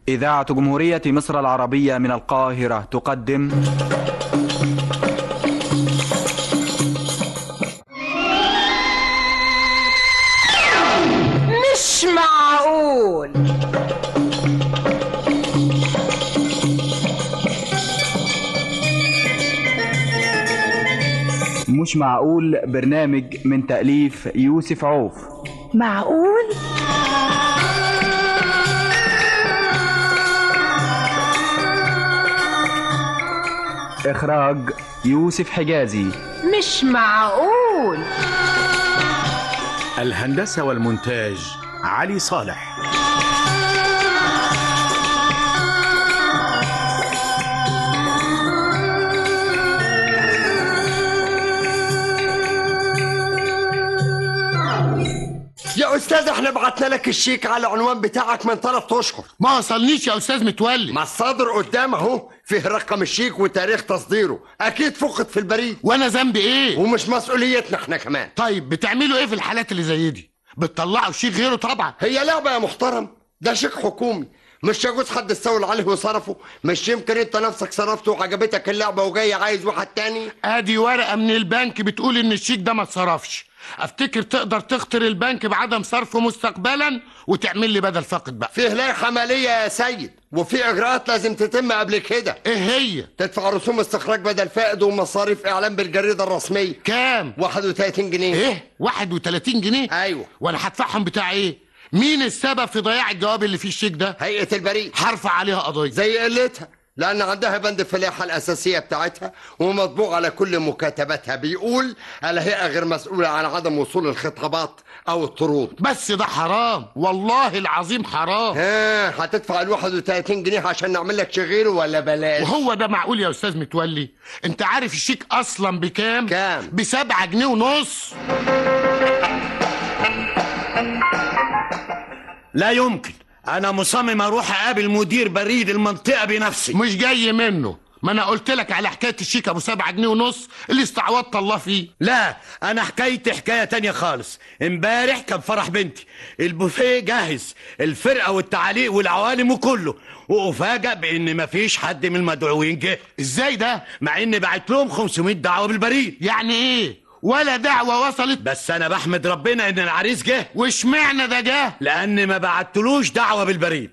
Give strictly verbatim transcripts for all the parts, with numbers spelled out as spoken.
إذاعة جمهورية مصر العربية من القاهرة تقدم مش معقول. مش معقول، برنامج من تأليف يوسف عوف. معقول؟ إخراج يوسف حجازي. مش معقول. الهندسة والمونتاج علي صالح. يا استاذ احنا بعتنا لك الشيك على العنوان بتاعك من ثلاث اشهر. ما وصلنيش يا استاذ متولي. ما الصادر قدام اهو، فيه رقم الشيك وتاريخ تصديره، اكيد فقد في البريد. وانا ذنبي ايه؟ ومش مسؤوليتنا احنا كمان. طيب بتعملوا ايه في الحالات اللي زي دي؟ بتطلعوا شيك غيره طبعا. هي لعبه يا محترم، ده شيك حكومي، مش يجوز حد يستولى عليه وصرفه. مش يمكن انت نفسك صرفته وعجبتك اللعبه وجاي عايز واحد تاني؟ ادي ورقه من البنك بتقول ان الشيك ده ما اتصرفش. افتكر تقدر تخطر البنك بعدم صرفه مستقبلا وتعمل لي بدل فاقد بقى. فيه لائحه ماليه يا سيد، وفي اجراءات لازم تتم قبل كده. ايه هي؟ تدفع رسوم استخراج بدل فائد ومصاريف اعلان بالجريده الرسميه. كام؟ واحد وتلاتين جنيه. ايه؟ واحد وتلاتين جنيه؟ ايوه. وانا هدفعهم بتاع ايه؟ مين السبب في ضياع الجواب اللي فيه الشيك ده؟ هيئه البريد. هرفع عليها قضيه. زي قلتها، لأن عندها بند في اللائحة الأساسية بتاعتها ومطبوع على كل مكاتباتها بيقول الهيئة غير مسؤولة عن عدم وصول الخطابات أو الطرود. بس ده حرام، والله العظيم حرام. ها هتدفع ال واحد وتلاتين جنيه عشان نعمل لك شغيره ولا بلاش؟ وهو ده معقول يا أستاذ متولي؟ أنت عارف الشيك أصلا بكام؟ كام؟ بسبعة جنيه ونص. لا يمكن، أنا مصمم أروح أقابل مدير بريد المنطقة بنفسي. مش جاي منه، ما أنا قلت لك على حكاية الشيك أبو سبعة جنيه ونص اللي استعوضت الله فيه. لا، أنا حكايتي حكاية تانية خالص. امبارح كان فرح بنتي، البوفيه جاهز، الفرقة والتعليق والعوالم وكله، وأفاجأ بإن مفيش حد من المدعوين جه. إزاي ده؟ مع إني بعت لهم خمسمية دعوة بالبريد. يعني إيه؟ ولا دعوة وصلت؟ بس أنا بحمد ربنا إن العريس جه. واشمعنى ده جه؟ لأن ما بعتلوش دعوة بالبريد.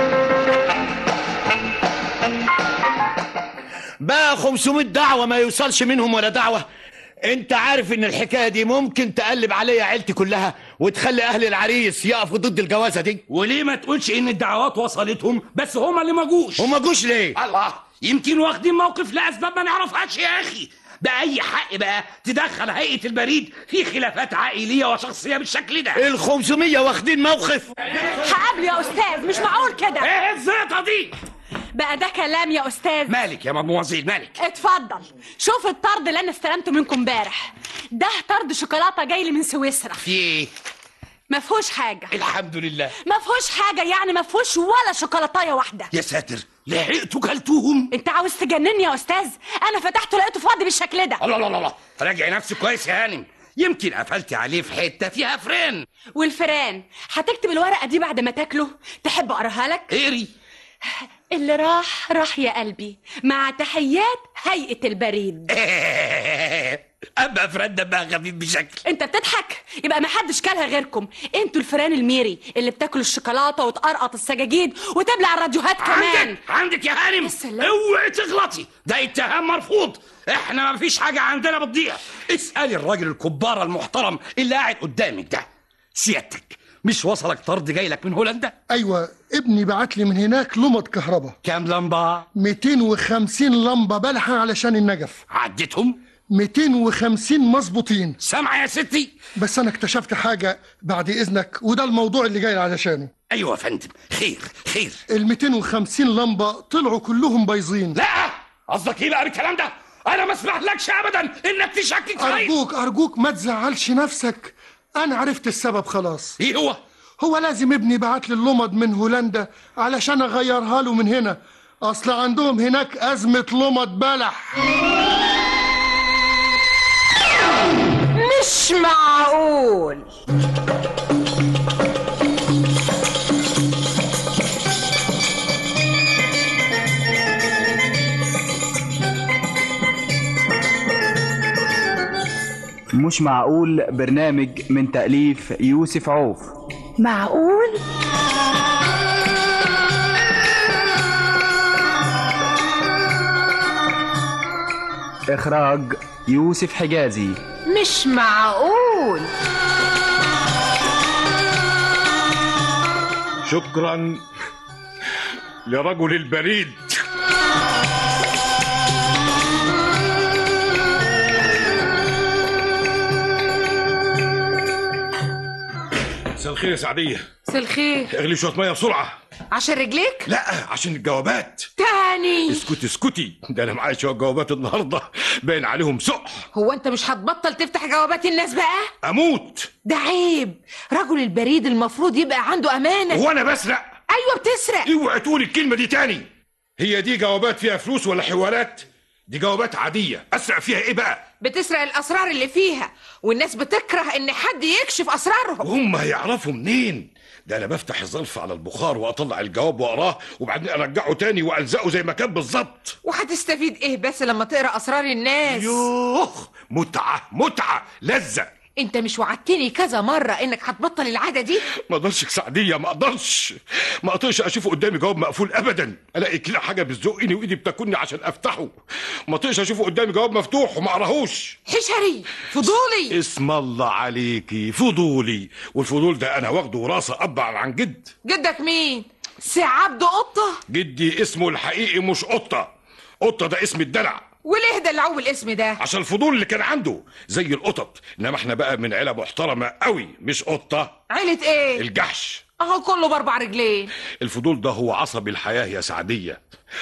بقى خمسمية دعوة ما يوصلش منهم ولا دعوة. انت عارف ان الحكاية دي ممكن تقلب عليا عيلتي كلها وتخلي اهل العريس يقفوا ضد الجوازة دي. وليه ما تقولش ان الدعوات وصلتهم بس هما اللي ما جوش؟ هما جوش ليه؟ الله، يمكن واخدين موقف لاسباب ما نعرفهاش يا اخي. بأي حق بقى تدخل هيئة البريد في خلافات عائلية وشخصية بالشكل ده؟ الخمسمية واخدين موقف؟ هقابله يا استاذ، مش معقول كده. ايه الزيطة دي؟ بقى ده كلام يا استاذ؟ مالك يا مدموزيل مالك؟ اتفضل شوف الطرد اللي انا استلمته منكم امبارح. ده طرد شوكولاته جاي لي من سويسرا. في ايه؟ ما فيهوش حاجه. الحمد لله. ما فيهوش حاجه يعني ما فيهوش ولا شوكولاتايه واحده. يا ساتر، لحقتوا كلتوهم؟ انت عاوز تجنني يا استاذ؟ انا فتحته لقيته فاضي بالشكل ده. الله الله الله، راجعي نفسك كويس يا هانم، يمكن قفلتي عليه في حته فيها فران. والفران هتكتب الورقه دي بعد ما تاكله؟ تحب اقراها لك؟ اقري. اللي راح راح يا قلبي، مع تحيات هيئة البريد. أما فران دمها خفيف بشكل. انت بتضحك؟ يبقى ما حدش كلها غيركم انتوا الفران الميري اللي بتاكلوا الشوكولاته وتقرقط السجاجيد وتبلع الراديوهات كمان. عندك عندك يا هانم، اوعي تغلطي، ده اتهام مرفوض. احنا ما فيش حاجه عندنا بتضيع. اسالي الراجل الكبار المحترم اللي قاعد قدامك ده. سيادتك مش وصلك طرد جاي لك من هولندا؟ ايوه، ابني بعت لي من هناك لمض كهرباء. كام لمبه؟ ميتين وخمسين لمبه بلحه علشان النجف. عديتهم؟ ميتين وخمسين مظبوطين. سامعه يا ستي؟ بس انا اكتشفت حاجه بعد اذنك، وده الموضوع اللي جاي علشانه. ايوه يا فندم، خير خير. ال ميتين وخمسين لمبه طلعوا كلهم بايظين. لا، قصدك ايه بقى بالكلام ده؟ انا ما اسمحلكش ابدا انك تشكك فيا. ارجوك ارجوك ما تزعلش نفسك، انا عرفت السبب خلاص. ايه هو؟ هو لازم ابني بعت لي اللمض من هولندا علشان اغيرها له من هنا، اصل عندهم هناك ازمه لمض بلح. مش معقول. مش معقول برنامج من تأليف يوسف عوف. معقول؟ إخراج يوسف حجازي. مش معقول. شكرا لرجل البريد. مساء الخير يا سعدية. مساء الخير. اغلي شوية مية بسرعة. عشان رجليك؟ لا عشان الجوابات. تاني؟ اسكتي اسكتي، ده انا معايا شوية جوابات النهاردة باين عليهم سقح. هو انت مش هتبطل تفتح جوابات الناس بقى؟ اموت. ده عيب، رجل البريد المفروض يبقى عنده امانة. هو انا بسرق؟ ايوه بتسرق. اوعي تقولي الكلمة دي تاني. هي دي جوابات فيها فلوس ولا حوارات؟ دي جوابات عادية، اسرق فيها ايه بقى؟ بتسرق الاسرار اللي فيها، والناس بتكره ان حد يكشف اسرارهم. وهم هيعرفوا منين؟ ده انا بفتح الظرف على البخار واطلع الجواب واقراه وبعدين ارجعه تاني والزقه زي ما كان بالظبط. وهتستفيد ايه بس لما تقرا اسرار الناس؟ يوخ، متعة متعة لذة. انت مش وعدتني كذا مرة انك هتبطل العادة دي؟ ما اقدرش يا سعدية، ما اقدرش ما اقدرش اشوفه قدامي جواب مقفول ابدا، الاقي كده حاجة بتزقني وايدي بتاكلني عشان افتحه. ما اقدرش اشوفه قدامي جواب مفتوح وما اقراهوش. حشري فضولي. اسم الله عليكي، فضولي. والفضول ده انا واخده وراثة اب عن جد. جدك مين؟ سي عبد قطة؟ جدي اسمه الحقيقي مش قطة، قطة ده اسم الدلع. وليه دلعوه الاسم ده؟ عشان الفضول اللي كان عنده زي القطط، انما احنا بقى من عيله محترمه قوي، مش قطه. عيله ايه؟ الجحش. اهو كله باربع رجلين. الفضول ده هو عصب الحياه يا سعديه.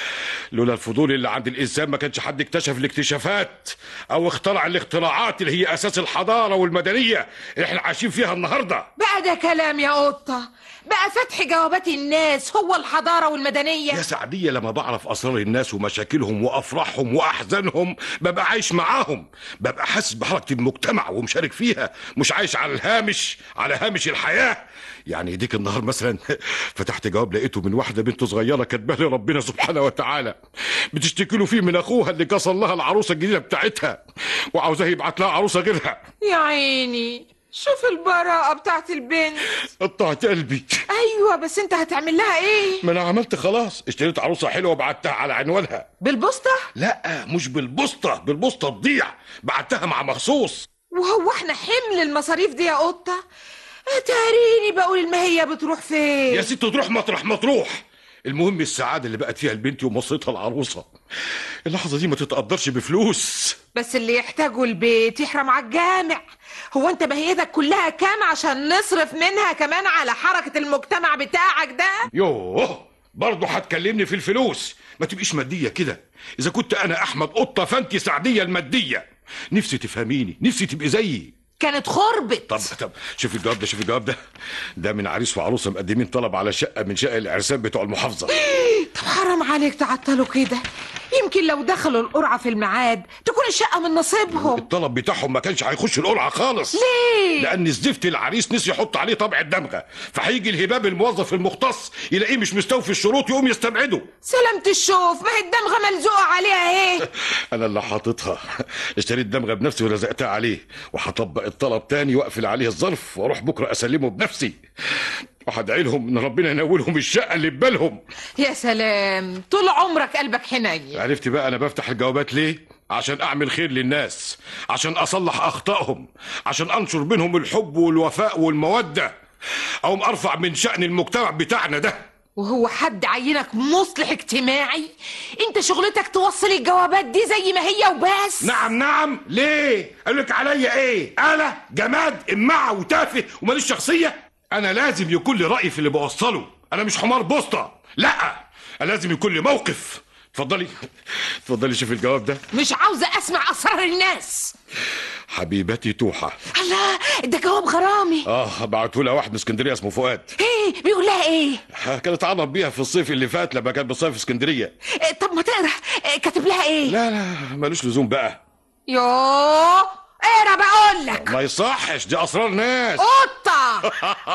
لولا الفضول اللي عند الانسان ما كانش حد اكتشف الاكتشافات او اخترع الاختراعات اللي هي اساس الحضاره والمدنيه اللي احنا عايشين فيها النهارده. بقى ده كلام يا قطه؟ بقى فتح جوابات الناس هو الحضاره والمدنيه؟ يا سعديه لما بعرف اسرار الناس ومشاكلهم وافراحهم واحزانهم ببقى عايش معاهم، ببقى حاسس بحركه المجتمع ومشارك فيها، مش عايش على الهامش، على هامش الحياه. يعني ديك النهار مثلا فتحت جواب لقيته من واحده بنت صغيره كاتبه لي ربنا سبحانه وتعالى بتشتكي له فيه من اخوها اللي كسر لها العروسه الجديده بتاعتها وعاوزاه يبعت لها عروسه غيرها. يا عيني، شوف البراءه بتاعت البنت. قطعت قلبي. ايوه بس انت هتعمل لها ايه؟ ما انا عملت خلاص، اشتريت عروسه حلوه وبعتها على عنوانها. بالبوسطه؟ لا مش بالبوسطه، بالبوسطه تضيع، بعتها مع مخصوص. وهو احنا حمل المصاريف دي يا قطه؟ اتاريني بقول المهية بتروح فين؟ يا ست تروح مطرح ما تروح، المهم السعاده اللي بقت فيها البنت ومصيتها العروسه. اللحظه دي ما تتقدرش بفلوس. بس اللي يحتاجه البيت يحرم على الجامع. هو انت مهيتك كلها كام عشان نصرف منها كمان على حركه المجتمع بتاعك ده؟ يوه برضه هتكلمني في الفلوس؟ ما تبقيش ماديه كده. اذا كنت انا احمد قطه فانت سعديه الماديه. نفسي تفهميني، نفسي تبقي زيي. كانت خربت. طب طب شوفي الجواب ده، شوفي الجواب ده ده من عريس وعروسه مقدمين طلب على شقه من شقق العرسان بتوع المحافظه. طب حرام عليك تعطلوا كده، يمكن لو دخلوا القرعه في الميعاد تكون الشقه من نصيبهم. الطلب بتاعهم ما كانش هيخش القرعه خالص. ليه؟ لان زفت العريس نسي يحط عليه طبع الدمغه، فهيجي الهباب الموظف المختص يلاقيه مش مستوفي الشروط يقوم يستبعده. سلامة الشوف، ما هي الدمغه ملزوقه عليها ايه؟ انا اللي حاططها، اشتريت دمغه بنفسي ولزقتها عليه، وهطبق الطلب تاني واقفل عليه الظرف واروح بكره اسلمه بنفسي، وهدعي لهم ان ربنا ينولهم الشقه اللي ببالهم. يا سلام، طول عمرك قلبك حنين. عرفت بقى انا بفتح الجوابات ليه؟ عشان اعمل خير للناس، عشان اصلح اخطائهم، عشان انشر بينهم الحب والوفاء والموده، او ارفع من شأن المجتمع بتاعنا ده. وهو حد عينك مصلح اجتماعي؟ انت شغلتك توصل الجوابات دي زي ما هي وبس. نعم نعم، ليه؟ قالك عليا ايه؟ آلة جماد امعة وتافه وماليش شخصية؟ انا لازم يكون لي رأي في اللي بوصله، انا مش حمار بوسطة، لا أنا لازم يكون لي موقف. اتفضلي اتفضلي شوفي الجواب ده. مش عاوزة اسمع اسرار الناس. حبيبتي توحة. الله، ده جواب غرامي. اه بعته لها واحد من اسكندريه اسمه فؤاد. ايه بيقول لها ايه؟ كانت عرض بيها في الصيف اللي فات لما كانت بتصيف في اسكندريه. إيه طب ما تقرا، إيه كاتب لها ايه؟ لا لا ملوش لزوم بقى. يوه اقرا بقول لك. ما يصحش، دي اسرار ناس. قطه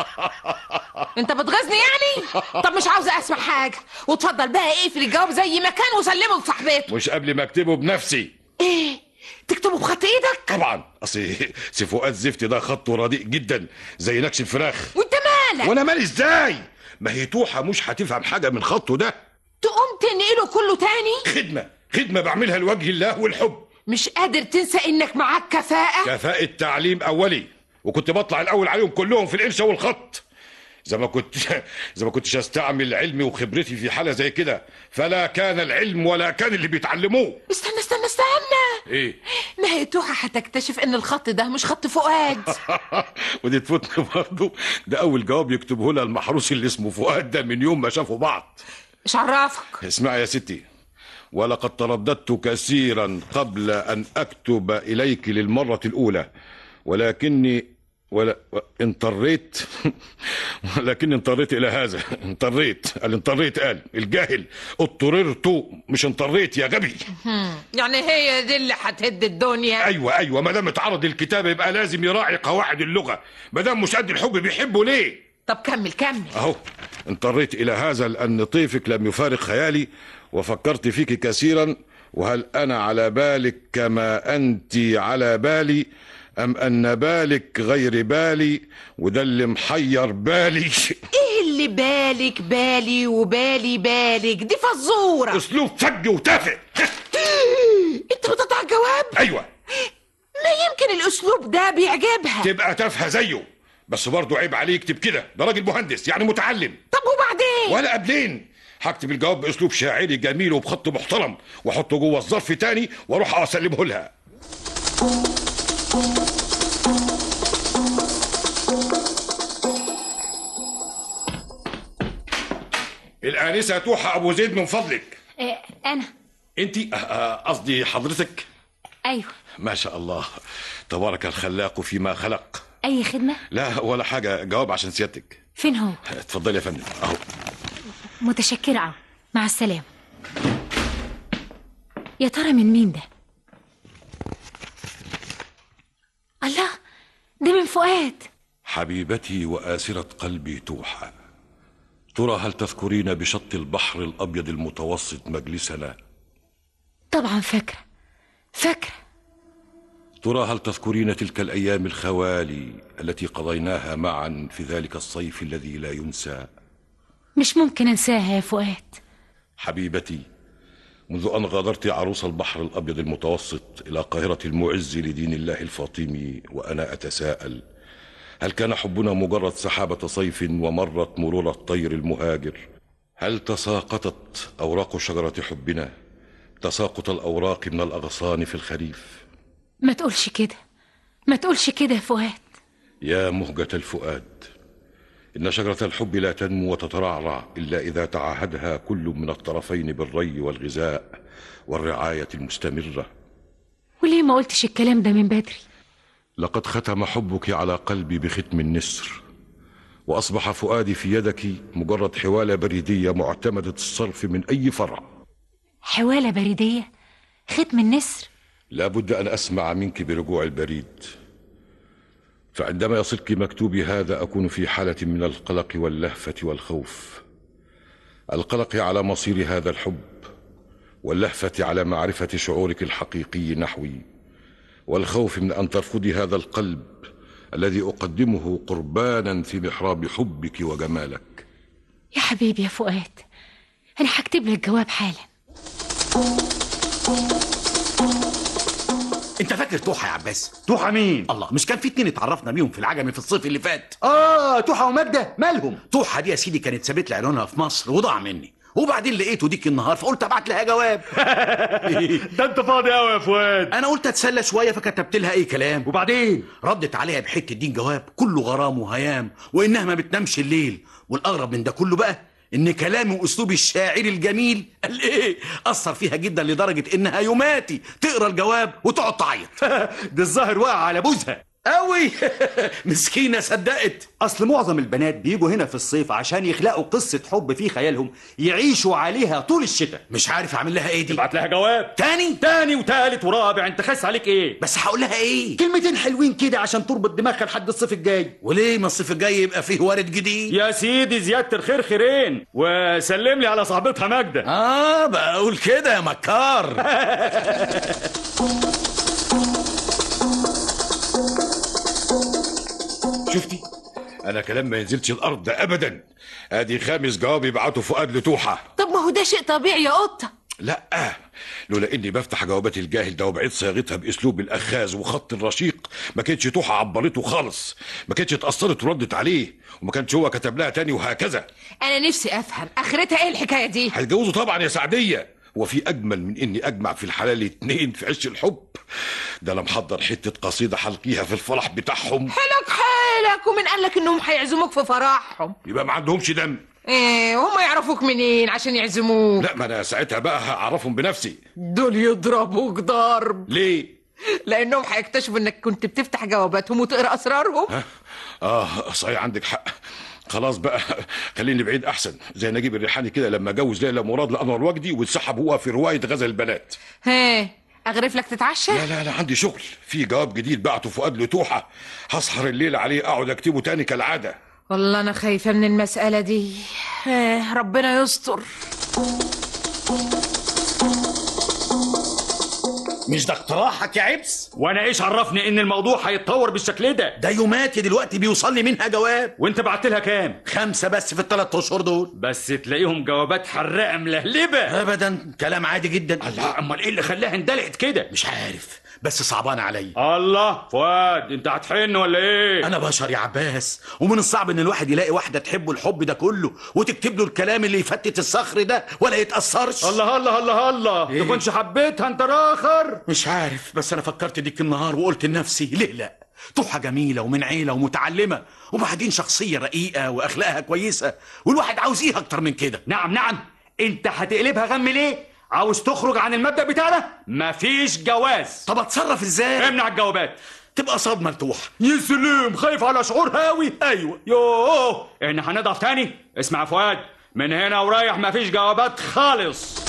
انت بتغيظني يعني؟ طب مش عاوزه اسمع حاجه، واتفضل بقى اقفل الجواب زي ما كان وسلمه لصاحبته. مش قبل ما اكتبه بنفسي. ايه تكتبه بخط ايدك؟ طبعا، اصل سي فؤاد زفتي ده خطه رديء جدا زي نكش الفراخ. وانت مالك؟ وانا مالي ازاي؟ ما هي توحة مش هتفهم حاجة من خطه ده. تقوم تنقله كله تاني؟ خدمة خدمة بعملها لوجه الله والحب. مش قادر تنسى انك معاك كفاءة؟ كفاءة تعليم اولي، وكنت بطلع الاول عليهم كلهم في الانشاء والخط. زي ما كنت زي ما كنتش استعمل علمي وخبرتي في حالة زي كده، فلا كان العلم ولا كان اللي بيتعلموه. استنى استنى استنى، ايه؟ ما هي توحة هتكتشف ان الخط ده مش خط فؤاد. ودي تفوتني برضه، ده اول جواب يكتبه لها المحروس اللي اسمه فؤاد ده من يوم ما شافوا بعض. مش عرفك؟ اسمعي يا ستي، ولقد ترددت كثيرا قبل ان اكتب اليك للمرة الاولى، ولكني ولا انطريت ولكني انطريت الى هذا. انطريت قال انطريت قال الجاهل اضطررت مش انطريت يا غبي. يعني هي دي اللي هتهد الدنيا؟ ايوه ايوه، ما دام اتعرض الكتاب يبقى لازم يراعي قواعد اللغه، ما دام مش قد الحب بيحبه ليه؟ طب كمل كمل. اهو انطريت الى هذا لان طيفك لم يفارق خيالي، وفكرت فيك كثيرا، وهل انا على بالك كما انت على بالي، أم أن بالك غير بالي، وده اللي محير بالي. إيه اللي بالك بالي وبالي بالك؟ دي فزورة. أسلوب فج وتافه. أنت بتقطع الجواب؟ أيوة. ما يمكن الأسلوب ده بيعجبها. تبقى تافهة زيه، بس برضه عيب عليه يكتب كده، ده راجل مهندس يعني متعلم. طب وبعدين؟ ولا قبلين هكتب الجواب بأسلوب شاعري جميل وبخط محترم، وأحطه جوه الظرف تاني وأروح أسلمه لها. الآنسة توحة أبو زيد من فضلك. إيه أنا. أنت قصدي حضرتك؟ أيوه. ما شاء الله، تبارك الخلاق فيما خلق. أي خدمة؟ لا ولا حاجة، جواب عشان سيادتك. فين هو؟ اتفضلي يا فندم أهو. متشكرة، مع السلامة. يا ترى من مين ده؟ الله، ده من فؤاد. حبيبتي وآسرة قلبي توحة، ترى هل تذكرين بشط البحر الأبيض المتوسط مجلسنا؟ طبعا فاكرة فاكرة. ترى هل تذكرين تلك الأيام الخوالي التي قضيناها معا في ذلك الصيف الذي لا ينسى؟ مش ممكن أنساها يا فؤاد. حبيبتي، منذ أن غادرت عروس البحر الأبيض المتوسط إلى قاهرة المعز لدين الله الفاطمي، وأنا أتساءل هل كان حبنا مجرد سحابة صيف ومرت مرور الطير المهاجر؟ هل تساقطت أوراق شجرة حبنا تساقط الأوراق من الأغصان في الخريف؟ ما تقولش كده، ما تقولش كده يا فؤاد. يا مهجة الفؤاد، إن شجرة الحب لا تنمو وتترعرع إلا إذا تعاهدها كل من الطرفين بالري والغذاء والرعاية المستمرة. وليه ما قلتش الكلام ده من بدري؟ لقد ختم حبك على قلبي بختم النسر، وأصبح فؤادي في يدك مجرد حوالة بريدية معتمدة الصرف من أي فرع. حوالة بريدية؟ ختم النسر؟ لا بد أن أسمع منك برجوع البريد، فعندما يصلك مكتوبي هذا أكون في حالة من القلق واللهفة والخوف. القلق على مصير هذا الحب، واللهفة على معرفة شعورك الحقيقي نحوي، والخوف من أن ترفضي هذا القلب الذي أقدمه قربانا في محراب حبك وجمالك. يا حبيبي يا فؤاد، أنا هكتب لك جواب حالا. انت فاكر توحة يا عباس؟ توحة مين؟ الله، مش كان في اتنين اتعرفنا بيهم في العجمي في الصيف اللي فات؟ اه توحة ومجدة، مالهم؟ توحة دي يا سيدي كانت سابت لي عنوانها في مصر وضاع مني، وبعدين لقيته ديك النهار فقلت ابعت لها جواب. ده انت فاضي قوي يا فؤاد. انا قلت اتسلى شويه فكتبت لها اي كلام، وبعدين ردت عليها بحته دين جواب كله غرام وهيام، وانها ما بتنامش الليل، والاغرب من ده كله بقى ان كلامي واسلوبي الشاعري الجميل قال ايه اثر فيها جدا لدرجه انها يوماتي تقرا الجواب وتقعد تعيط. ده الظاهر واقع على بوزها قوي. مسكينه صدقت. اصل معظم البنات بيجوا هنا في الصيف عشان يخلقوا قصه حب في خيالهم يعيشوا عليها طول الشتاء. مش عارف اعمل لها ايه دي. تبعت لها جواب تاني تاني وتالت ورابع، انت خاس عليك ايه؟ بس هقول لها ايه؟ كلمتين حلوين كده عشان تربط دماغها لحد الصيف الجاي. وليه ما الصيف الجاي يبقى فيه وارد جديد؟ يا سيدي زياده الخير خيرين، وسلم لي على صاحبتها ماجده. اه بقول كده يا مكار. شفتي؟ انا كلام ما ينزلش الارض ابدا. ادي خامس جواب يبعته فؤاد لتوحه. طب ما هو ده شيء طبيعي يا قطه. لا، لولا اني بفتح جوابات الجاهل ده وبعيد صياغتها باسلوب الاخاذ وخط الرشيق ما كانتش توحه عبرته خالص، ما كانتش اتاثرت وردت عليه، وما كانش هو كتب لها تاني وهكذا. انا نفسي افهم اخرتها ايه الحكايه دي. هيتجوزوا طبعا يا سعديه. هو في اجمل من اني اجمع في الحلال اتنين في عش الحب؟ ده انا محضر حته قصيده حلقيها في الفرح بتاعهم. حلك حالك، ومن قال لك انهم هيعزموك في فرحهم؟ يبقى ما عندهمش دم. ايه هم يعرفوك منين عشان يعزموك؟ لا، ما انا ساعتها بقى هعرفهم بنفسي. دول يضربوك ضرب. ليه؟ لانهم هيكتشفوا انك كنت بتفتح جواباتهم وتقرا اسرارهم. ها؟ اه صحيح عندك حق. خلاص بقى خليني بعيد احسن، زي نجيب الريحاني كده لما جوز ليلى مراد لانور وجدي واتسحب هو في روايه غزل البنات. ها اغرف لك تتعشى؟ لا لا لا، عندي شغل. في جواب جديد بعته فؤاد لتوحه، هسهر الليل عليه اقعد اكتبه تاني كالعاده. والله انا خايفه من المساله دي. آه ربنا يستر. مش ده اقتراحك يا عبس؟ وانا ايش عرفني ان الموضوع هيتطور بالشكل ده؟ ده يوماتي دلوقتي بيوصل لي منها جواب. وانت بعت لها كام؟ خمسة بس في الثلاث اشهر دول. بس تلاقيهم جوابات حراقه ملهلبه. ابدا، كلام عادي جدا. الله، امال ايه اللي خلاها اندلقت كده؟ مش عارف، بس صعبان عليا. الله فؤاد، انت هتحن ولا ايه؟ انا بشر يا عباس، ومن الصعب ان الواحد يلاقي واحده تحبه الحب ده كله وتكتب له الكلام اللي يفتت الصخر ده ولا يتاثرش. الله الله الله الله، إيه؟ تكونش حبيتها انت راخر؟ مش عارف، بس انا فكرت ديك النهار وقلت لنفسي ليه لا؟ توحة جميلة ومن عيلة ومتعلمة، وبعدين شخصية رقيقة واخلاقها كويسة، والواحد عاوز ايه اكتر من كده؟ نعم نعم، انت هتقلبها غم ليه؟ عاوز تخرج عن المبدأ بتاعنا؟ مفيش جواز. طب اتصرف ازاي؟ امنع الجوابات. تبقى صدمة لتوحة. يا سلام، خايف على شعورها قوي. ايوه يوه، احنا هنضعف تاني. اسمع يا فؤاد، من هنا ورايح مفيش جوابات خالص.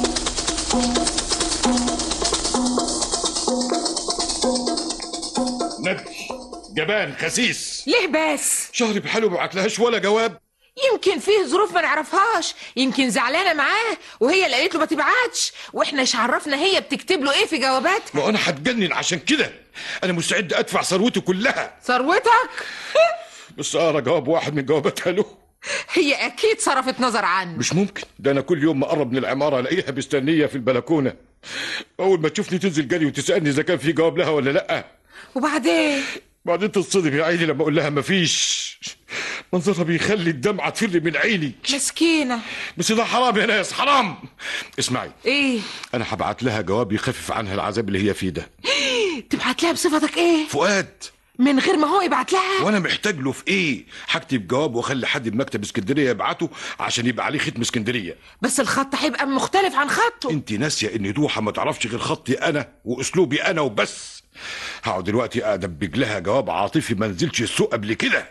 نبي جبان خسيس. ليه بس؟ شهر بحاله ما بعتلهاش ولا جواب. يمكن فيه ظروف ما نعرفهاش، يمكن زعلانه معاه وهي اللي قالت له ما تبعتش، واحنا ايش عرفنا هي بتكتب له ايه في جواباتها؟ ما انا هتجنن عشان كده. انا مستعد ادفع ثروتي كلها. ثروتك؟ بس اقرا جواب واحد من جواباتها له. هي اكيد صرفت نظر عنه. مش ممكن، ده انا كل يوم ما اقرب من العماره الاقيها مستنيه في البلكونه، اول ما تشوفني تنزل جري وتسالني اذا كان في جواب لها ولا لا. وبعدين بعدين تتصدم يا عيني لما اقول لها مفيش. منظرها بيخلي الدمعه تفر من عيني. مسكينه. بس ده حرام يا ناس، حرام. اسمعي، ايه؟ انا هبعت لها جواب يخفف عنها العذاب اللي هي فيه ده. تبعت لها بصفتك ايه؟ فؤاد. من غير ما هو يبعت لها؟ وانا محتاج له في ايه؟ هكتب جواب واخلي حد بمكتب اسكندريه يبعته عشان يبقى عليه ختم اسكندريه. بس الخط هيبقى مختلف عن خطه. انت ناسيه ان دوحه ما تعرفش غير خطي انا واسلوبي انا وبس. هقعد دلوقتي ادبج لها جواب عاطفي ما نزلش السوق قبل كده.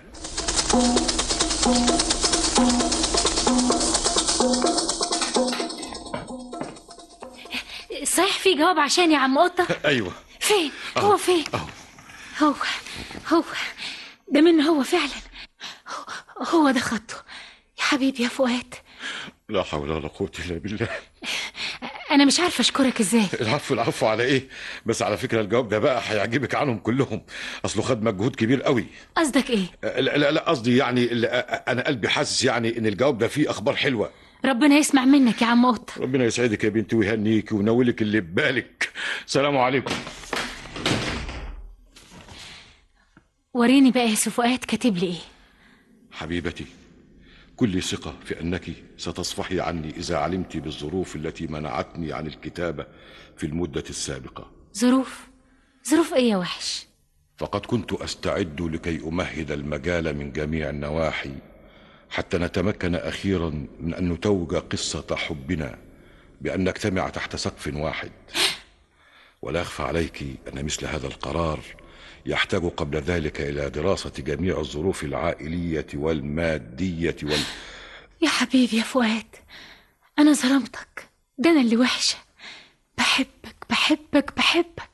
صحيح في جواب عشان يا عم قطة؟ ايوه. فين؟ أوه. هو فين؟ أوه. هو هو ده منه هو فعلا. هو, هو ده خطه يا حبيبي يا فؤاد. لا حول ولا قوه الا بالله. انا مش عارفه اشكرك ازاي. العفو العفو على ايه؟ بس على فكره الجواب ده بقى هيعجبك عنهم كلهم، اصله خد مجهود كبير قوي. قصدك ايه؟ لا لا لا قصدي يعني انا قلبي حاسس يعني ان الجواب ده فيه اخبار حلوه. ربنا يسمع منك يا عم قطة. ربنا يسعدك يا بنتي ويهنيك ونولك اللي ببالك. سلام عليكم. وريني بقى يا سي فؤاد كاتب لي ايه. حبيبتي، كل ثقة في أنك ستصفحي عني إذا علمت بالظروف التي منعتني عن الكتابة في المدة السابقة. ظروف؟ ظروف ايه يا وحش؟ فقد كنت أستعد لكي أمهد المجال من جميع النواحي حتى نتمكن أخيرا من أن نتوج قصة حبنا بأن نجتمع تحت سقف واحد. ولا أخفى عليك أن مثل هذا القرار يحتاج قبل ذلك إلى دراسة جميع الظروف العائلية والمادية وال... يا حبيبي يا فؤاد، أنا ظلمتك، ده أنا اللي وحشة. بحبك بحبك بحبك.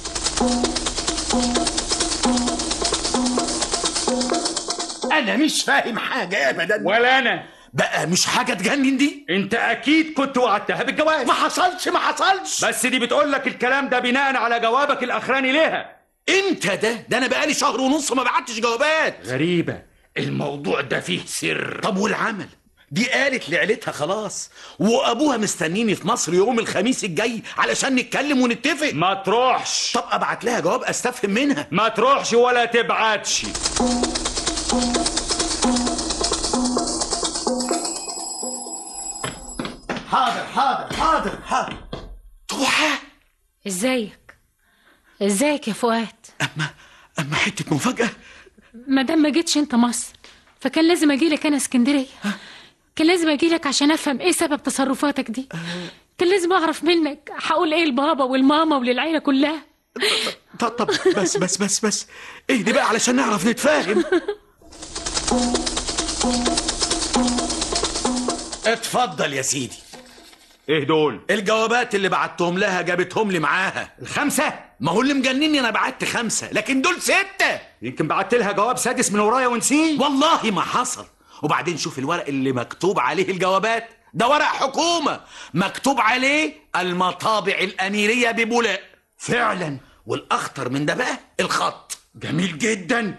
أنا مش فاهم حاجة أبدا. ولا أنا. بقى مش حاجة تجنن دي؟ انت اكيد كنت وعدتها بالجواز. ما حصلش ما حصلش. بس دي بتقول لك الكلام ده بناء على جوابك الاخراني ليها. امتى ده؟ ده انا بقالي شهر ونص ما بعتش جوابات. غريبة، الموضوع ده فيه سر. طب والعمل؟ دي قالت لعيلتها خلاص، وابوها مستنيني في مصر يوم الخميس الجاي علشان نتكلم ونتفق. ما تروحش. طب ابعت لها جواب استفهم منها. ما تروحش ولا تبعتش. حاضر حاضر حاضر حاضر. توحة، ازيك؟ ازيك يا فؤاد؟ اما اما حته مفاجاه. ما دام ما جيتش انت مصر فكان لازم اجيلك انا اسكندريه. كان لازم اجيلك عشان افهم ايه سبب تصرفاتك دي. كان لازم اعرف منك هقول ايه لبابا والماما وللعيله كلها. طب طب بس بس بس بس اهدي بقى علشان نعرف نتفاهم. اتفضل يا سيدي. ايه دول؟ الجوابات اللي بعتهم لها جابتهم لي معاها. الخمسة؟ ما هو اللي مجنني انا بعت خمسة لكن دول ستة. يمكن بعت لها جواب سادس من ورايا ونسيه. والله ما حصل. وبعدين شوف الورق اللي مكتوب عليه الجوابات ده، ورق حكومة مكتوب عليه المطابع الأميرية ببولاق. فعلا. والأخطر من ده بقى الخط. جميل جدا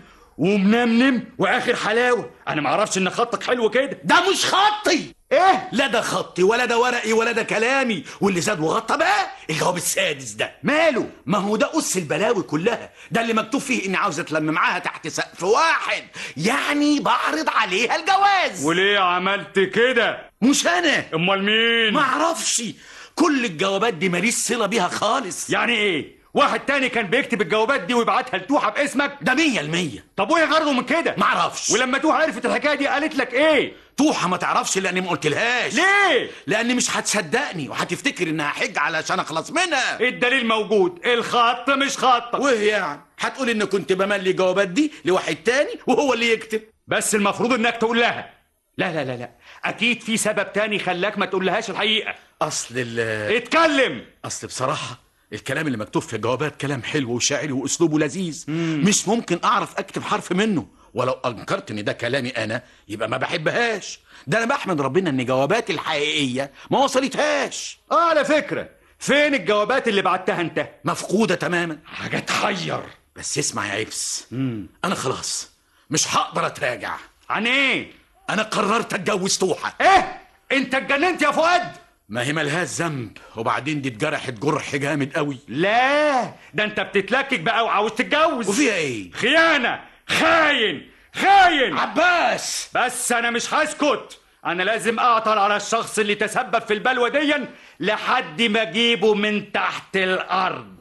ومنمنم واخر حلاوه. انا ما اعرفش ان خطك حلو كده. ده مش خطي. ايه؟ لا ده خطي ولا ده ورقي ولا ده كلامي. واللي زاد وغطى بقى الجواب السادس ده. ماله؟ ما هو ده قص البلاوي كلها. ده اللي مكتوب فيه اني عاوز اتلم معاها تحت سقف واحد، يعني بعرض عليها الجواز. وليه عملت كده؟ مش انا. امال مين؟ ما اعرفش. كل الجوابات دي ماليش صله بيها خالص. يعني ايه؟ واحد تاني كان بيكتب الجوابات دي ويبعتها لتوحة باسمك؟ ده مية المية. طب وايه غرضه من كده؟ معرفش. ولما توحة عرفت الحكايه دي قالت لك ايه؟ توحة ما تعرفش لاني ما قلتلهاش. ليه؟ لاني مش هتصدقني وهتفتكر انها حج علشان اخلص منها. الدليل موجود، الخط مش خطك. وايه يعني؟ هتقول ان كنت بملي الجوابات دي لواحد تاني وهو اللي يكتب. بس المفروض انك تقول لها. لا لا لا لا، اكيد في سبب تاني خلاك ما تقول لهاش الحقيقه. اصل ال اتكلم. اصل بصراحه الكلام اللي مكتوب في الجوابات كلام حلو وشاعري واسلوبه لذيذ. مم. مش ممكن اعرف اكتب حرف منه، ولو انكرت ان ده كلامي انا يبقى ما بحبهاش. ده انا بحمد ربنا ان جواباتي الحقيقيه ما وصلتهاش. اه على فكره، فين الجوابات اللي بعتها انت؟ مفقوده تماما. حاجه تحير. بس اسمع يا عبس، مم. انا خلاص مش هقدر اتراجع. عن ايه؟ انا قررت اتجوز توحة. ايه؟ انت اتجننت يا فؤاد؟ ما هي ملهاش ذنب، وبعدين دي اتجرحت جرح جامد قوي. لا ده انت بتتلكك بقى وعاوز تتجوز. وفيها ايه؟ خيانه، خاين خاين. عباس بس انا مش هسكت. انا لازم اعطل على الشخص اللي تسبب في البلوه ديا لحد ما اجيبه من تحت الارض.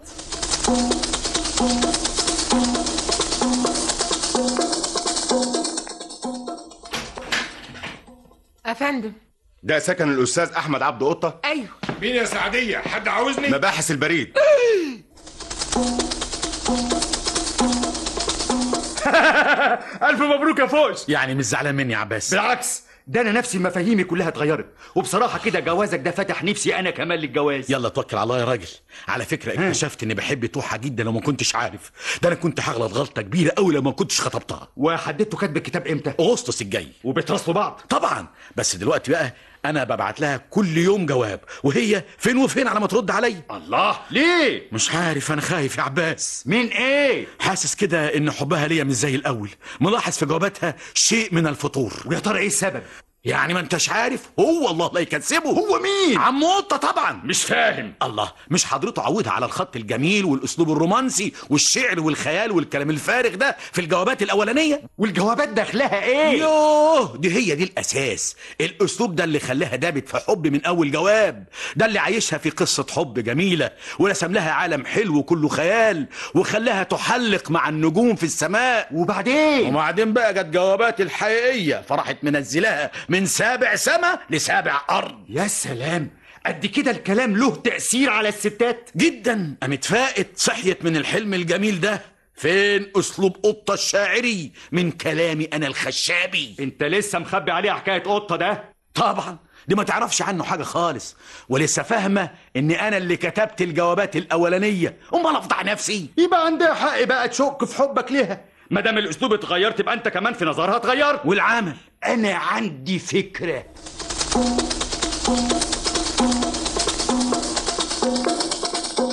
افندم، ده سكن الاستاذ احمد عبد قطه. ايوه. مين يا سعديه؟ حد عاوزني؟ مباحث البريد. الف مبروك يا فوز. يعني مش زعلان مني يا عباس؟ بالعكس، ده انا نفسي مفاهيمي كلها اتغيرت، وبصراحه كده جوازك ده فتح نفسي انا كمان للجواز. يلا توكل على الله يا راجل. على فكره اكتشفت اني بحب توحة جدا لو ما كنتش عارف. ده انا كنت هغلط غلطه كبيره قوي لو ما كنتش خطبتها. وحددتوا كاتب الكتاب امتى؟ اغسطس الجاي. وبتراسلوا بعض؟ طبعا. بس دلوقتي بقى انا ببعت لها كل يوم جواب، وهي فين وفين على ما ترد عليا. الله، ليه؟ مش عارف، انا خايف يا عباس. من ايه؟ حاسس كده ان حبها ليا مش زي الاول. ملاحظ في جواباتها شيء من الفتور. ويا ترى ايه السبب؟ يعني ما انتش عارف؟ هو الله لا يكذبه. هو مين؟ عم قطة طبعا. مش فاهم. الله، مش حضرته عودها على الخط الجميل والاسلوب الرومانسي والشعر والخيال والكلام الفارغ ده في الجوابات الاولانيه؟ والجوابات داخلها ايه؟ يوه، دي هي دي الاساس. الاسلوب ده اللي خلاها دابت في حب من اول جواب. ده اللي عايشها في قصه حب جميله ورسم لها عالم حلو كله خيال وخلاها تحلق مع النجوم في السماء. وبعدين وبعدين بقى جت جوابات الحقيقيه، فرحت منزلاها من سابع سما لسابع أرض. يا سلام، قد كده الكلام له تأثير على الستات؟ جدا. قامت فاقت صحيت من الحلم الجميل ده. فين أسلوب قطة الشاعري من كلامي أنا الخشابي؟ انت لسه مخبي عليه حكاية قطة ده؟ طبعا، دي ما تعرفش عنه حاجة خالص، ولسه فاهمة إني أنا اللي كتبت الجوابات الأولانية. أمال أفضح نفسي؟ يبقى عندها حق بقى تشك في حبك ليها. ما دام الاسلوب اتغير تبقى انت كمان في نظرها اتغيرت. والعمل؟ انا عندي فكره. عاوزين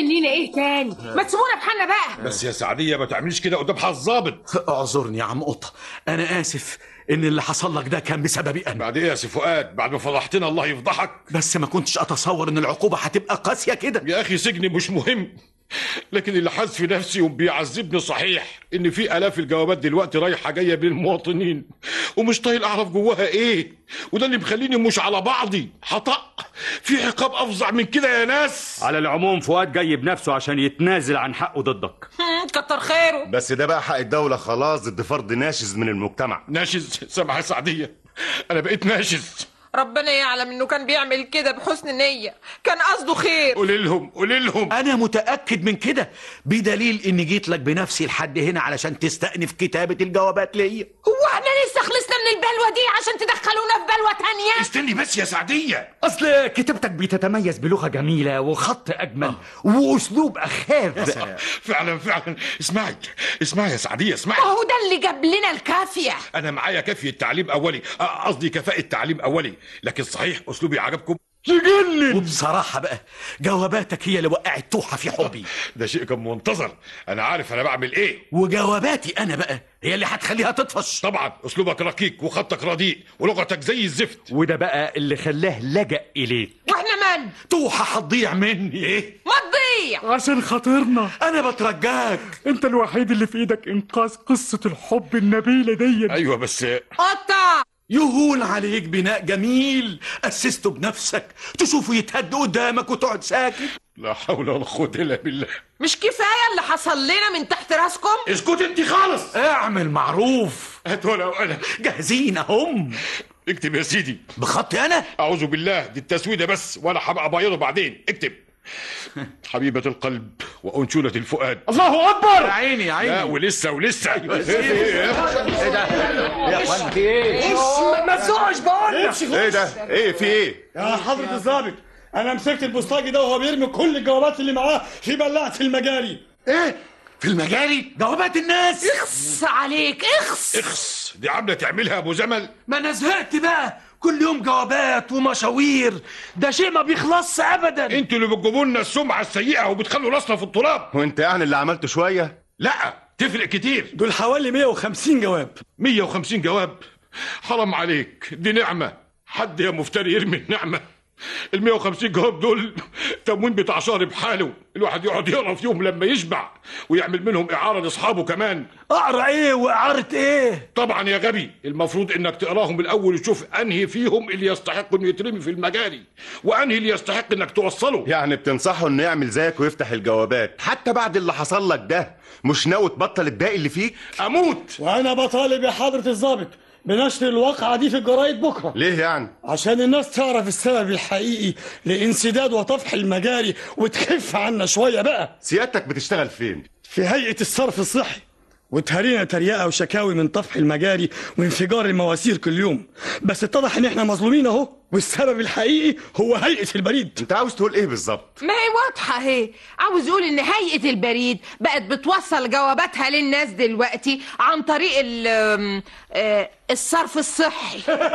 هتعمل لينا ايه تاني؟ ما تسيبونا بحالنا بقى. بس يا سعديه ما تعمليش كده قدام الضابط. اعذرني يا عم قطه، انا اسف ان اللي حصل لك ده كان بسببي انا. بعد ايه يا سي فؤاد؟ بعد ما فضحتنا الله يفضحك. بس ما كنتش اتصور ان العقوبه هتبقى قاسيه كده. يا اخي سجني مش مهم، لكن اللي حاس في نفسي وبيعذبني صحيح ان في الاف الجوابات دلوقتي رايحه جايه بين المواطنين ومش طايق اعرف جواها ايه، وده اللي مخليني مش على بعضي. حطق في عقاب افظع من كده يا ناس. على العموم فؤاد جاي بنفسه عشان يتنازل عن حقه ضدك. كتر خيره. بس ده بقى حق الدولة خلاص ضد فرد ناشز من المجتمع. ناشز؟ سامح يا سعدية، أنا بقيت ناشز. ربنا يعلم انه كان بيعمل كده بحسن نية، كان قصده خير. قولي لهم قولي لهم. انا متاكد من كده بدليل اني جيت لك بنفسي لحد هنا علشان تستأنف كتابه الجوابات ليا. هو احنا لسه خلصنا من البلوه دي عشان تدخلونا في بلوه تانية؟ استني بس يا سعدية. اصل كتابتك بتتميز بلغه جميله وخط اجمل واسلوب اخاذ. فعلا فعلا. اسمعي اسمعي يا سعدية اسمعي. هو ده اللي جاب لنا الكافيه. انا معايا كافية تعليم اولي، قصدي كفاءة تعليم اولي، لكن صحيح اسلوبي عجبكم؟ تجنن. وبصراحه بقى جواباتك هي اللي وقعت توحه في حبي. ده شيء كان منتظر، انا عارف انا بعمل ايه. وجواباتي انا بقى هي اللي هتخليها تطفش. طبعا اسلوبك رقيق وخطك رديء ولغتك زي الزفت، وده بقى اللي خلاه لجأ اليك. واحنا من؟ توحه هتضيع مني. ايه ما تضيع عشان خاطرنا. انا بترجاك، انت الوحيد اللي في ايدك انقاذ قصه الحب النبيله دي. ايوه بس قطع. يهون عليك بناء جميل أسسته بنفسك تشوفه يتهد قدامك وتقعد ساكت. لا حول ولا قوة إلا بالله. مش كفاية اللي حصل لنا من تحت راسكم؟ اسكت انت خالص. اعمل معروف. هات ورقة وقلم. جاهزين اهم. اكتب يا سيدي. بخطي انا؟ أعوذ بالله، دي التسويدة بس وأنا هبقى أبيضه بعدين. اكتب. حبيبة القلب وأنشولة الفؤاد. الله أكبر. يا عيني يا عيني. لا ولسه ولسه. ايه ده يا اخوان في ايه؟ ما تزوقش بقول لك. ايه ده؟ ايه في ايه؟ يا حضرة الضابط، أنا مسكت البوسطاجي ده وهو بيرمي كل الجوابات اللي معاه في بلاعة المجاري. ايه؟ في المجاري؟ جوابات الناس؟ اخص عليك اخص. اخص دي عاملة تعملها أبو زمل. ما أنا زهقت بقى، كل يوم جوابات ومشاوير، ده شيء ما بيخلصش أبدا. انتوا اللي بتجيبوا لنا السمعة السيئة وبتخلوا راسنا في التراب. وانت يعني اللي عملته شوية؟ لا تفرق كتير. دول حوالي مية وخمسين جواب. مية وخمسين جواب؟ حرام عليك، دي نعمة. حد يا مفتري يرمي النعمة. ال مية وخمسين جواب دول تموين بتاع شهر بحاله، الواحد يقعد يقرا فيهم لما يشبع ويعمل منهم اعاره لاصحابه كمان. اقرا ايه واعاره ايه؟ طبعا يا غبي، المفروض انك تقراهم الاول وتشوف انهي فيهم اللي يستحق انه يترمي في المجاري وانهي اللي يستحق انك توصله. يعني بتنصحه انه يعمل زيك ويفتح الجوابات حتى بعد اللي حصل لك ده؟ مش ناوي تبطل الداء اللي فيك؟ اموت. وأنا بطالب يا حضرة الضابط بنشر الواقعة دي في الجرايد بكرة. ليه يعني؟ عشان الناس تعرف السبب الحقيقي لانسداد وطفح المجاري وتخف عنا شوية بقى. سيادتك بتشتغل فين؟ في هيئة الصرف الصحي، وتهرينا تريقة وشكاوي من طفح المجاري وانفجار المواسير كل يوم، بس اتضح ان احنا مظلومين اهو، والسبب الحقيقي هو هيئة البريد. انت عاوز تقول ايه بالظبط؟ ما هي واضحة اهي، عاوز يقول ان هيئة البريد بقت بتوصل جواباتها للناس دلوقتي عن طريق ال آه الصرف الصحي.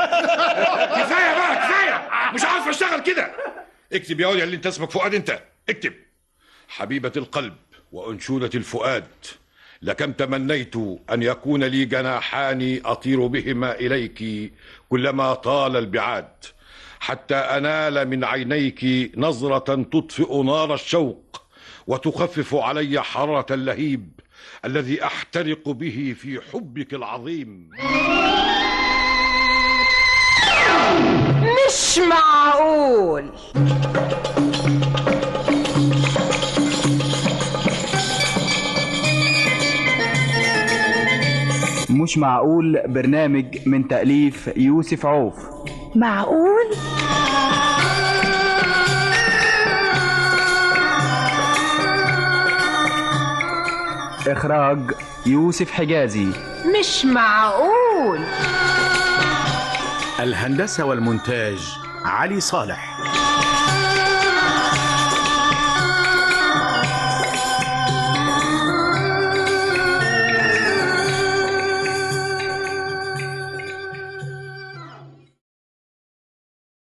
كفاية بقى كفاية، مش عارف اشتغل كده. اكتب يا ولد اللي انت اسمك فؤاد انت، اكتب. حبيبة القلب وأنشودة الفؤاد، لكم تمنيت أن يكون لي جناحان أطير بهما إليك كلما طال البعاد، حتى أنال من عينيك نظرة تطفئ نار الشوق وتخفف علي حرارة اللهيب الذي أحترق به في حبك العظيم. مش معقول. مش معقول برنامج من تأليف يوسف عوف. معقول؟ إخراج يوسف حجازي. مش معقول. الهندسة والمونتاج علي صالح.